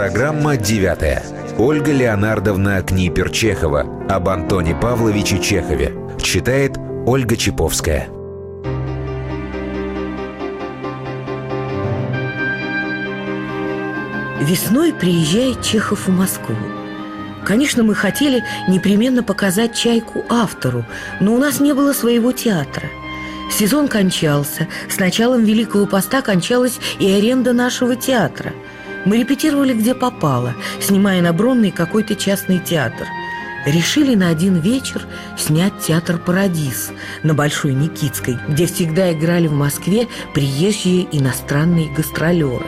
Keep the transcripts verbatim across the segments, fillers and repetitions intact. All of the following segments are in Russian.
Программа девятая. Ольга Леонардовна Книпер-Чехова об Антоне Павловиче Чехове. Читает Ольга Чаповская. Весной приезжает Чехов в Москву. Конечно, мы хотели непременно показать «Чайку» автору, но у нас не было своего театра. Сезон кончался, с началом Великого Поста кончалась и аренда нашего театра. Мы репетировали где попало, снимая на Бронной какой-то частный театр. Решили на один вечер снять театр «Парадис» на Большой Никитской, где всегда играли в Москве приезжие иностранные гастролеры.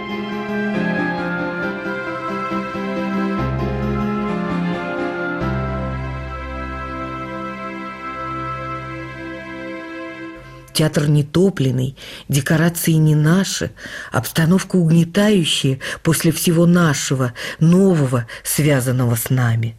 Театр нетопленный, декорации не наши, обстановка угнетающая после всего нашего, нового, связанного с нами.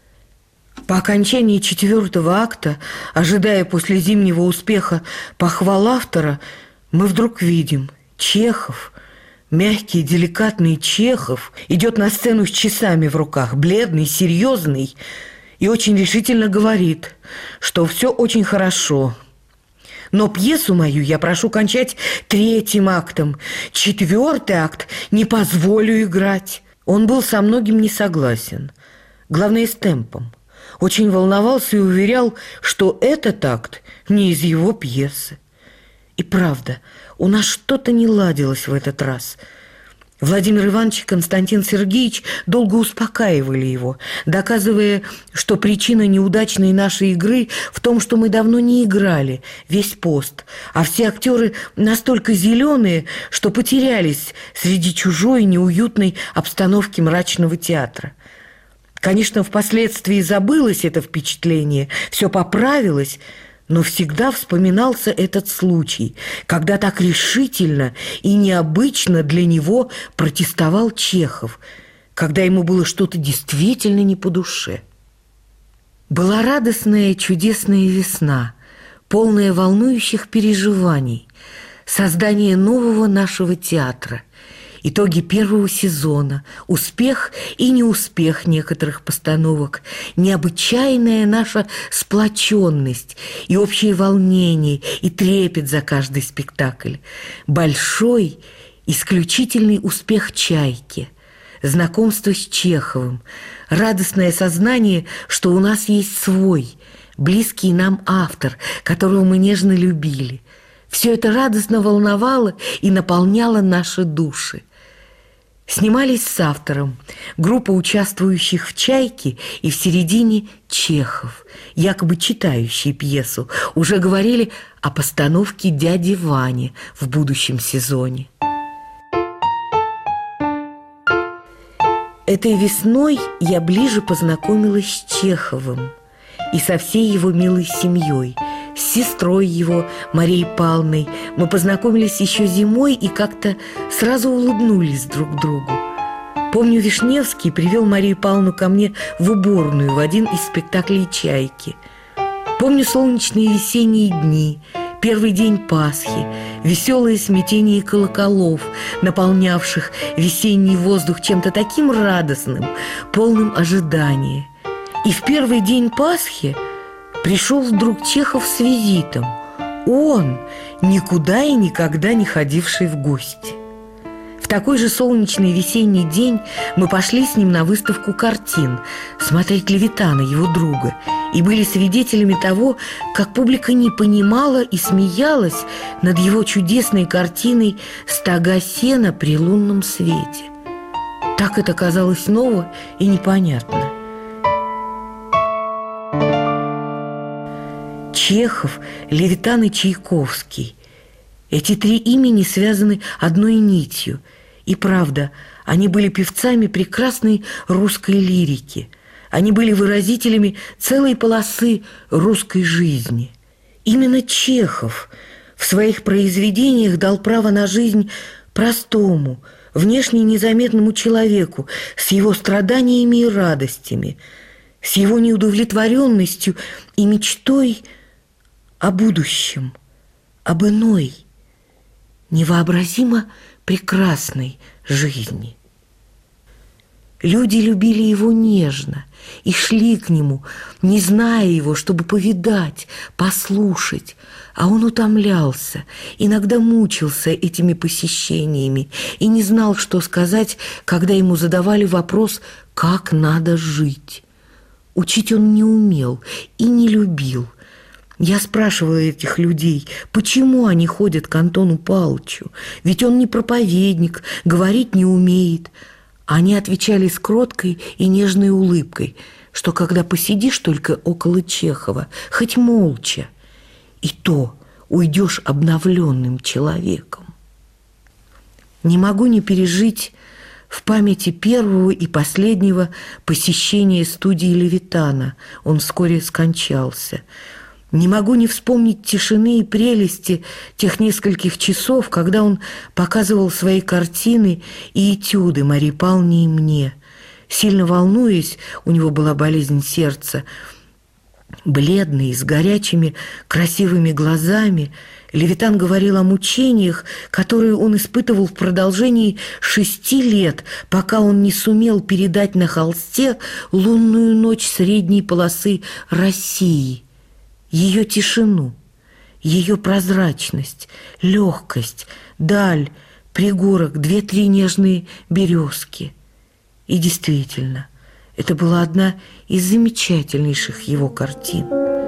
По окончании четвертого акта, ожидая после зимнего успеха похвал автора, мы вдруг видим Чехов, мягкий, деликатный Чехов, идет на сцену с часами в руках, бледный, серьезный, и очень решительно говорит, что все очень хорошо. Но пьесу мою я прошу кончать третьим актом. Четвертый акт не позволю играть. Он был со многим не согласен. Главное, с темпом. Очень волновался и уверял, что этот акт не из его пьесы. И правда, у нас что-то не ладилось в этот раз. Владимир Иванович и Константин Сергеевич долго успокаивали его, доказывая, что причина неудачной нашей игры в том, что мы давно не играли весь пост, а все актеры настолько зеленые, что потерялись среди чужой неуютной обстановки мрачного театра. Конечно, впоследствии забылось это впечатление, все поправилось, но всегда вспоминался этот случай, когда так решительно и необычно для него протестовал Чехов, когда ему было что-то действительно не по душе. Была радостная, чудесная весна, полная волнующих переживаний, создание нового нашего театра, итоги первого сезона, успех и неуспех некоторых постановок, необычайная наша сплоченность и общее волнение, и трепет за каждый спектакль, большой, исключительный успех «Чайки», знакомство с Чеховым, радостное сознание, что у нас есть свой, близкий нам автор, которого мы нежно любили. Все это радостно волновало и наполняло наши души. Снимались с автором, группа участвующих в «Чайке» и в середине Чехов, якобы читающий пьесу, уже говорили о постановке «Дяди Вани» в будущем сезоне. Этой весной я ближе познакомилась с Чеховым и со всей его милой семьей, с сестрой его, Марией Павловной. Мы познакомились еще зимой и как-то сразу улыбнулись друг другу. Помню, Вишневский привел Марию Павловну ко мне в уборную в один из спектаклей «Чайки». Помню солнечные весенние дни, первый день Пасхи, веселое смятение колоколов, наполнявших весенний воздух чем-то таким радостным, полным ожидания. И в первый день Пасхи пришел вдруг Чехов с визитом. Он, никуда и никогда не ходивший в гости. В такой же солнечный весенний день мы пошли с ним на выставку картин, смотреть Левитана, его друга, и были свидетелями того, как публика не понимала и смеялась над его чудесной картиной «Стога сена при лунном свете». Так это казалось ново и непонятно. Чехов, Левитан и Чайковский. Эти три имени связаны одной нитью. И правда, они были певцами прекрасной русской лирики. Они были выразителями целой полосы русской жизни. Именно Чехов в своих произведениях дал право на жизнь простому, внешне незаметному человеку с его страданиями и радостями, с его неудовлетворенностью и мечтой о будущем, об иной, невообразимо прекрасной жизни. Люди любили его нежно и шли к нему, не зная его, чтобы повидать, послушать. А он утомлялся, иногда мучился этими посещениями и не знал, что сказать, когда ему задавали вопрос, как надо жить. Учить он не умел и не любил. Я спрашивала этих людей, почему они ходят к Антону Павловичу, ведь он не проповедник, говорить не умеет. Они отвечали с кроткой и нежной улыбкой, что когда посидишь только около Чехова, хоть молча, и то уйдешь обновленным человеком. Не могу не пережить в памяти первого и последнего посещения студии Левитана. Он вскоре скончался. Не могу не вспомнить тишины и прелести тех нескольких часов, когда он показывал свои картины и этюды Марии Павловне и мне. Сильно волнуясь, у него была болезнь сердца, бледный, с горячими, красивыми глазами, Левитан говорил о мучениях, которые он испытывал в продолжении шести лет, пока он не сумел передать на холсте лунную ночь средней полосы России, ее тишину, ее прозрачность, легкость, даль, пригорок, две-три нежные березки. И действительно, это была одна из замечательнейших его картин.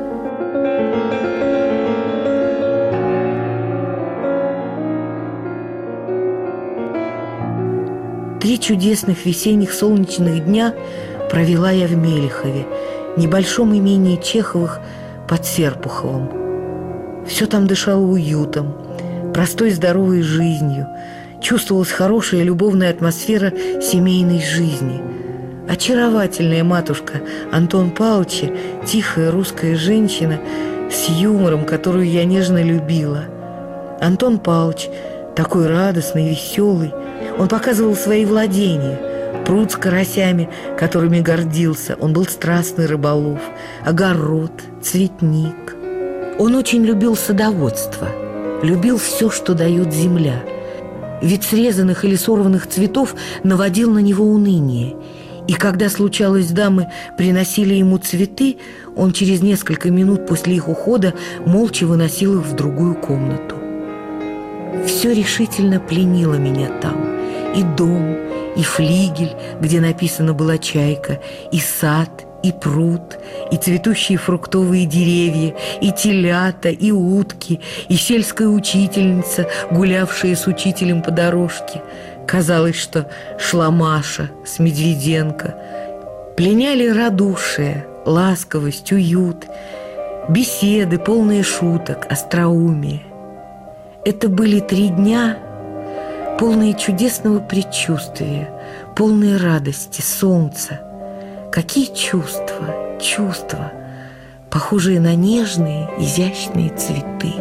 Три чудесных весенних солнечных дня провела я в Мелехове, небольшом имении Чеховых под Серпуховым. Все там дышало уютом, простой здоровой жизнью, чувствовалась хорошая любовная атмосфера семейной жизни. Очаровательная матушка Антон Павловича, тихая русская женщина с юмором, которую я нежно любила. Антон Павлович, такой радостный, веселый, он показывал свои владения, пруд с карасями, которыми гордился. Он был страстный рыболов, огород, цветник. Он очень любил садоводство, любил все, что дает земля. Вид срезанных или сорванных цветов наводил на него уныние. И когда, случалось, дамы приносили ему цветы, он через несколько минут после их ухода молча выносил их в другую комнату. Все решительно пленило меня там. И дом, и флигель, где написано была чайка, и сад, и пруд, и цветущие фруктовые деревья, и телята, и утки, и сельская учительница, гулявшая с учителем по дорожке. Казалось, что шла Маша с Медведенко. Пленяли радушие, ласковость, уют, беседы, полные шуток, остроумие. Это были три дня, полные чудесного предчувствия, полные радости, солнца. Какие чувства, чувства, похожие на нежные, изящные цветы.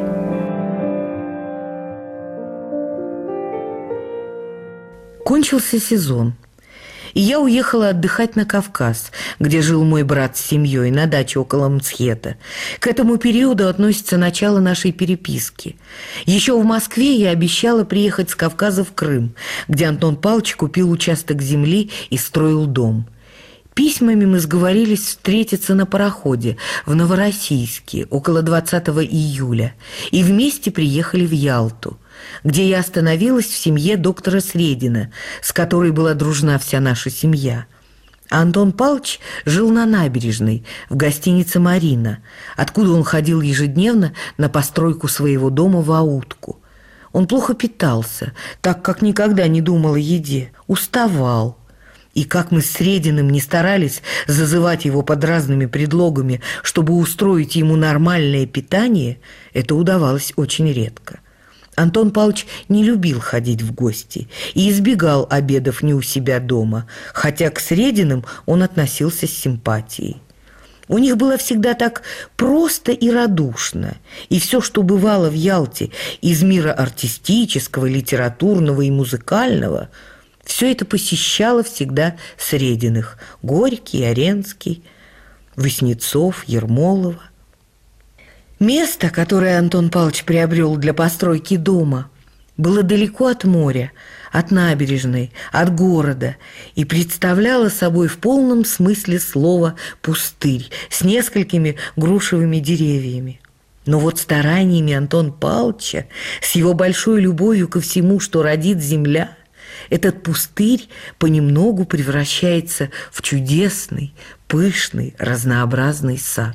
Кончился сезон, и я уехала отдыхать на Кавказ, где жил мой брат с семьей, на даче около Мцхета. К этому периоду относится начало нашей переписки. Еще в Москве я обещала приехать с Кавказа в Крым, где Антон Павлович купил участок земли и строил дом. Письмами мы сговорились встретиться на пароходе в Новороссийске около двадцатого июля и вместе приехали в Ялту, где я остановилась в семье доктора Средина, с которой была дружна вся наша семья. А Антон Павлович жил на набережной, в гостинице «Марина», откуда он ходил ежедневно на постройку своего дома в Аутку. Он плохо питался, так как никогда не думал о еде, уставал. И как мы с Срединым не старались зазывать его под разными предлогами, чтобы устроить ему нормальное питание, это удавалось очень редко. Антон Павлович не любил ходить в гости и избегал обедов не у себя дома, хотя к Срединым он относился с симпатией. У них было всегда так просто и радушно, и все, что бывало в Ялте из мира артистического, литературного и музыкального, все это посещало всегда Срединых: Горький, Оренский, Васнецов, Ермолова. Место, которое Антон Павлович приобрел для постройки дома, было далеко от моря, от набережной, от города и представляла собой в полном смысле слова пустырь с несколькими грушевыми деревьями. Но вот стараниями Антона Павловича, с его большой любовью ко всему, что родит земля, этот пустырь понемногу превращается в чудесный, пышный, разнообразный сад.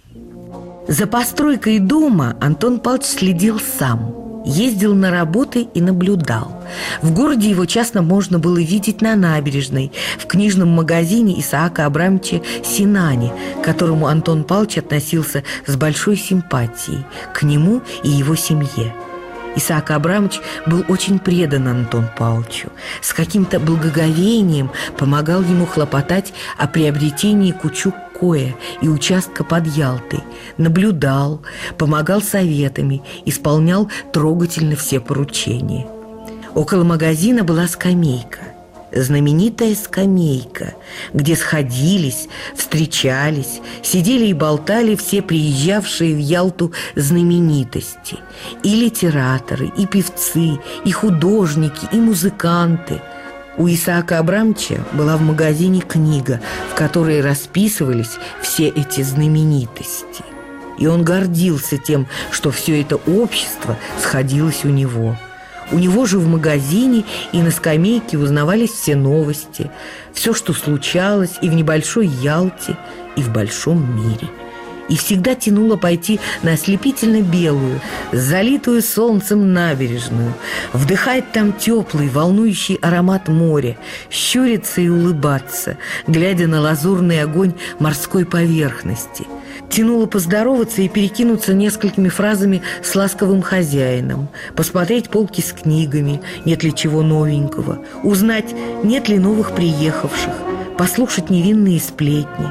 За постройкой дома Антон Павлович следил сам. Ездил на работы и наблюдал. В городе его часто можно было видеть на набережной, в книжном магазине Исаака Абрамовича Синани, к которому Антон Павлович относился с большой симпатией, к нему и его семье. Исаак Абрамович был очень предан Антону Павловичу, с каким-то благоговением помогал ему хлопотать о приобретении Кучук-Коя и участка под Ялтой, наблюдал, помогал советами, исполнял трогательно все поручения. Около магазина была скамейка, знаменитая скамейка, где сходились, встречались, сидели и болтали все приезжавшие в Ялту знаменитости. И литераторы, и певцы, и художники, и музыканты. У Исаака Абрамовича была в магазине книга, в которой расписывались все эти знаменитости. И он гордился тем, что все это общество сходилось у него. У него же в магазине и на скамейке узнавались все новости, все, что случалось и в небольшой Ялте, и в большом мире. И всегда тянуло пойти на ослепительно белую, залитую солнцем набережную, вдыхать там теплый, волнующий аромат моря, щуриться и улыбаться, глядя на лазурный огонь морской поверхности. Тянуло поздороваться и перекинуться несколькими фразами с ласковым хозяином, посмотреть полки с книгами, нет ли чего новенького, узнать, нет ли новых приехавших, послушать невинные сплетни.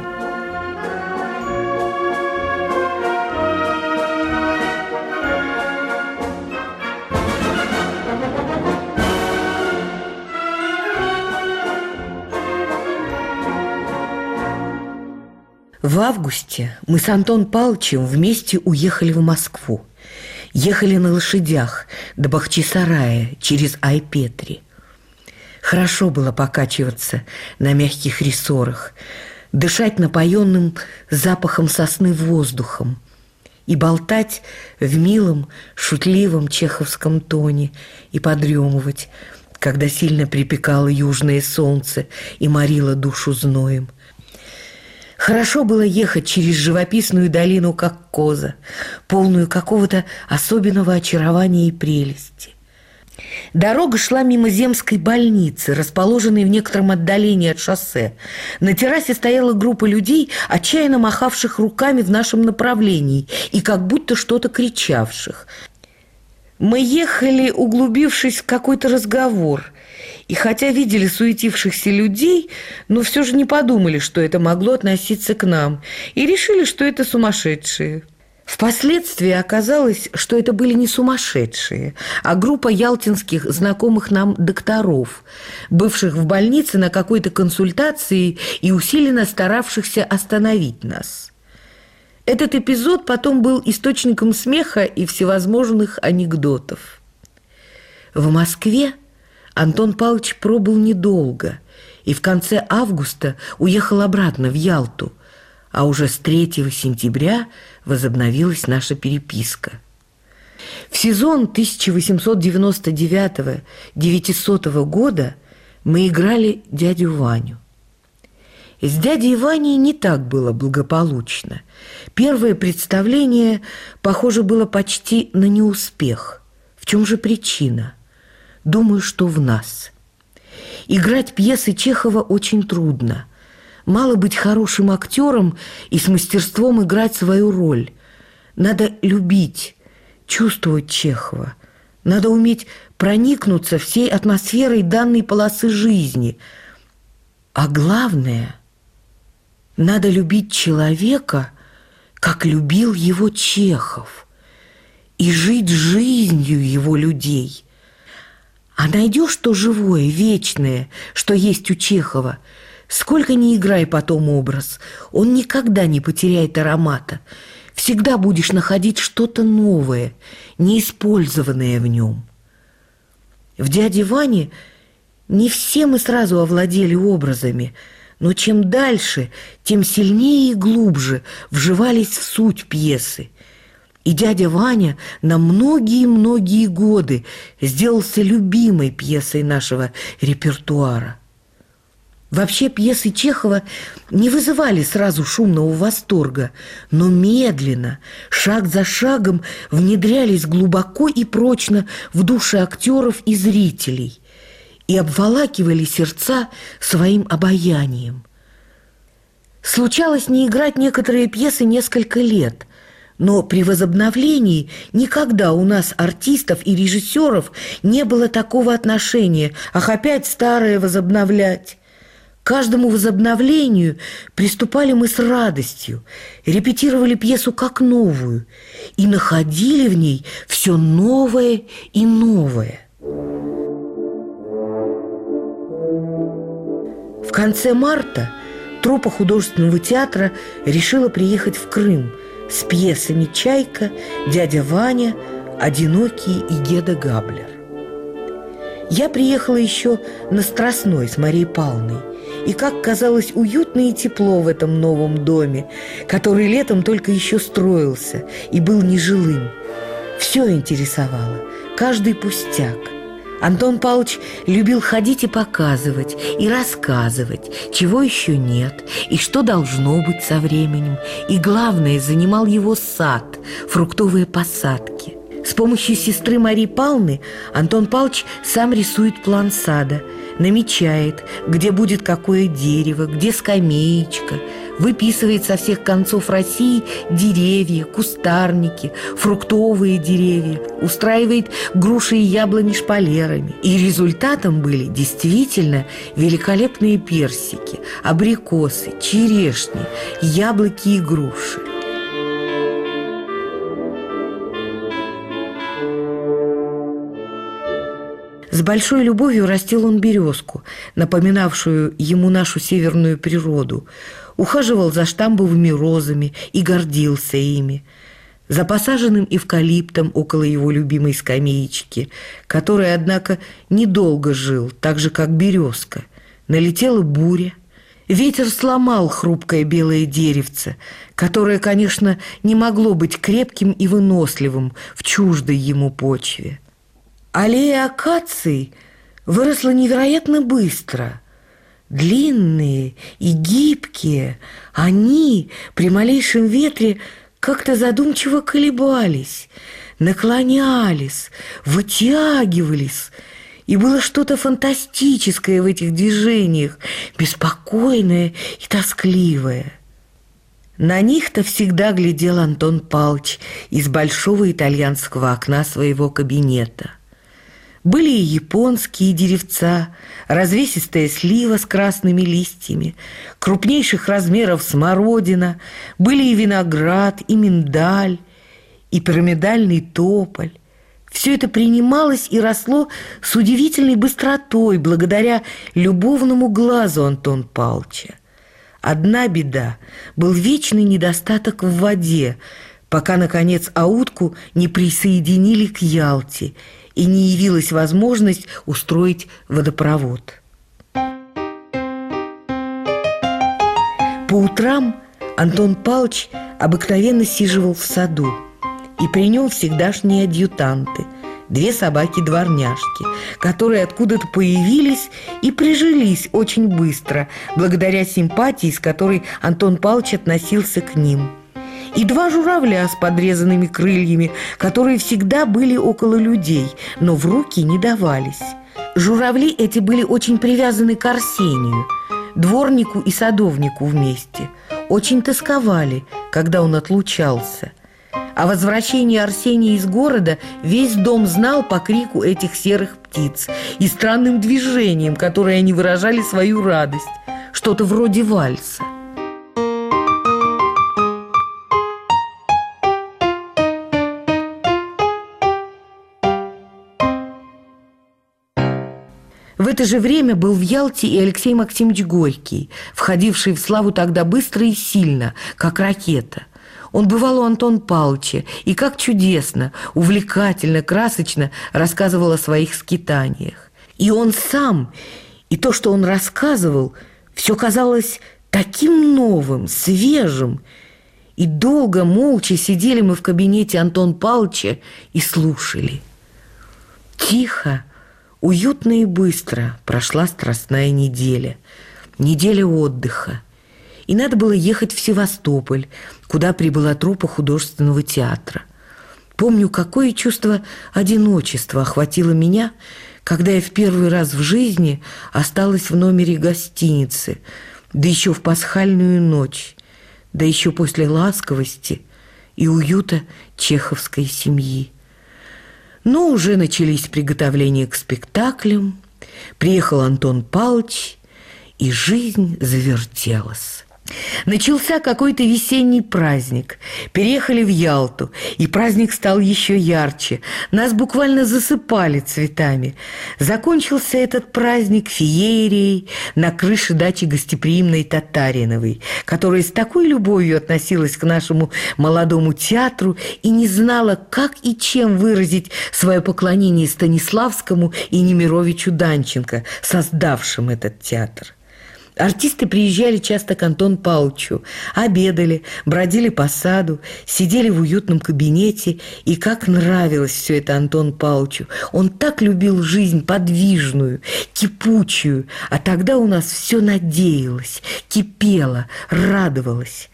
В августе мы с Антоном Павловичем вместе уехали в Москву. Ехали на лошадях до Бахчисарая через Айпетри. Хорошо было покачиваться на мягких рессорах, дышать напоенным запахом сосны воздухом и болтать в милом, шутливом чеховском тоне и подремывать, когда сильно припекало южное солнце и морило душу зноем. Хорошо было ехать через живописную долину, как коза, полную какого-то особенного очарования и прелести. Дорога шла мимо земской больницы, расположенной в некотором отдалении от шоссе. На террасе стояла группа людей, отчаянно махавших руками в нашем направлении и как будто что-то кричавших. Мы ехали, углубившись в какой-то разговор, и хотя видели суетившихся людей, но все же не подумали, что это могло относиться к нам, и решили, что это сумасшедшие. Впоследствии оказалось, что это были не сумасшедшие, а группа ялтинских знакомых нам докторов, бывших в больнице на какой-то консультации и усиленно старавшихся остановить нас. Этот эпизод потом был источником смеха и всевозможных анекдотов. В Москве Антон Павлович пробыл недолго и в конце августа уехал обратно в Ялту, а уже с третьего сентября возобновилась наша переписка. В сезон тысяча восемьсот девяносто девятого — девятисотого года мы играли дядю Ваню. С дядей Ваней не так было благополучно. Первое представление, похоже, было почти на неуспех. В чем же причина? Думаю, что в нас. Играть пьесы Чехова очень трудно. Мало быть хорошим актером и с мастерством играть свою роль. Надо любить, чувствовать Чехова. Надо уметь проникнуться всей атмосферой данной полосы жизни. А главное, надо любить человека, как любил его Чехов, и жить жизнью его людей. А найдешь то живое, вечное, что есть у Чехова, сколько ни играй потом образ, он никогда не потеряет аромата. Всегда будешь находить что-то новое, неиспользованное в нем. В «Дяде Ване» не все мы сразу овладели образами, но чем дальше, тем сильнее и глубже вживались в суть пьесы. И «Дядя Ваня» на многие-многие годы сделался любимой пьесой нашего репертуара. Вообще пьесы Чехова не вызывали сразу шумного восторга, но медленно, шаг за шагом внедрялись глубоко и прочно в души актеров и зрителей и обволакивали сердца своим обаянием. Случалось не играть некоторые пьесы несколько лет, но при возобновлении никогда у нас, артистов и режиссеров, не было такого отношения: «Ах, опять старое возобновлять!» К каждому возобновлению приступали мы с радостью, репетировали пьесу как новую и находили в ней все новое и новое. В конце марта труппа художественного театра решила приехать в Крым с пьесами «Чайка», «Дядя Ваня», «Одинокий» и «Геда Габлер». Я приехала еще на Страстной с Марией Павловной, и как казалось уютно и тепло в этом новом доме, который летом только еще строился и был нежилым. Все интересовало, каждый пустяк. Антон Павлович любил ходить и показывать, и рассказывать, чего еще нет, и что должно быть со временем. И главное, занимал его сад, фруктовые посадки. С помощью сестры Марии Павловны Антон Павлович сам рисует план сада, намечает, где будет какое дерево, где скамеечка, выписывает со всех концов России деревья, кустарники, фруктовые деревья, устраивает груши и яблони шпалерами. И результатом были действительно великолепные персики, абрикосы, черешни, яблоки и груши. С большой любовью растил он березку, напоминавшую ему нашу северную природу, ухаживал за штамбовыми розами и гордился ими, за посаженным эвкалиптом около его любимой скамеечки, который, однако, недолго жил, так же, как березка. Налетела буря. Ветер сломал хрупкое белое деревце, которое, конечно, не могло быть крепким и выносливым в чуждой ему почве. Аллея акаций выросла невероятно быстро. Длинные и гибкие, они при малейшем ветре как-то задумчиво колебались, наклонялись, вытягивались. И было что-то фантастическое в этих движениях, беспокойное и тоскливое. На них-то всегда глядел Антон Павлович из большого итальянского окна своего кабинета. Были и японские деревца, развесистая слива с красными листьями, крупнейших размеров смородина, были и виноград, и миндаль, и пирамидальный тополь. Все это принималось и росло с удивительной быстротой благодаря любовному глазу Антона Павловича. Одна беда – был вечный недостаток в воде, пока, наконец, Аутку не присоединили к Ялте – и не явилась возможность устроить водопровод. По утрам Антон Павлович обыкновенно сиживал в саду, и при нем всегдашние адъютанты, две собаки-дворняжки, которые откуда-то появились и прижились очень быстро, благодаря симпатии, с которой Антон Павлович относился к ним. И два журавля с подрезанными крыльями, которые всегда были около людей, но в руки не давались. Журавли эти были очень привязаны к Арсению, дворнику и садовнику вместе. Очень тосковали, когда он отлучался. О возвращении Арсения из города весь дом знал по крику этих серых птиц и странным движением, которое они выражали свою радость, что-то вроде вальса. В это же время был в Ялте и Алексей Максимович Горький, входивший в славу тогда быстро и сильно, как ракета. Он бывал у Антона Павловича и как чудесно, увлекательно, красочно рассказывал о своих скитаниях. И он сам, и то, что он рассказывал, все казалось таким новым, свежим. И долго, молча сидели мы в кабинете Антона Павловича и слушали. Тихо, уютно и быстро прошла страстная неделя. Неделя отдыха. И надо было ехать в Севастополь, куда прибыла труппа художественного театра. Помню, какое чувство одиночества охватило меня, когда я в первый раз в жизни осталась в номере гостиницы, да еще в пасхальную ночь, да еще после ласковости и уюта чеховской семьи. Но уже начались приготовления к спектаклям, приехал Антон Павлович, и жизнь завертелась. Начался какой-то весенний праздник. Переехали в Ялту, и праздник стал еще ярче. Нас буквально засыпали цветами. Закончился этот праздник феерией на крыше дачи гостеприимной Татариновой, которая с такой любовью относилась к нашему молодому театру и не знала, как и чем выразить свое поклонение Станиславскому и Немировичу Данченко, создавшим этот театр. Артисты приезжали часто к Антону Павловичу, обедали, бродили по саду, сидели в уютном кабинете, и как нравилось все это Антону Павловичу. Он так любил жизнь подвижную, кипучую, а тогда у нас все надеялось, кипело, радовалось.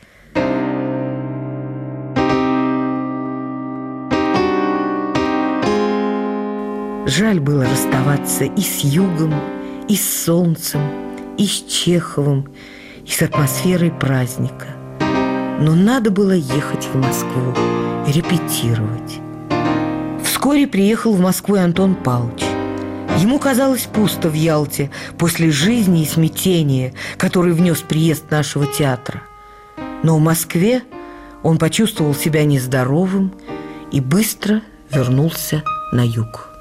Жаль было расставаться и с югом, и с солнцем, и с Чеховым, и с атмосферой праздника. Но надо было ехать в Москву, репетировать. Вскоре приехал в Москву и Антон Павлович. Ему казалось пусто в Ялте после жизни и смятения, который внес приезд нашего театра. Но в Москве он почувствовал себя нездоровым и быстро вернулся на юг.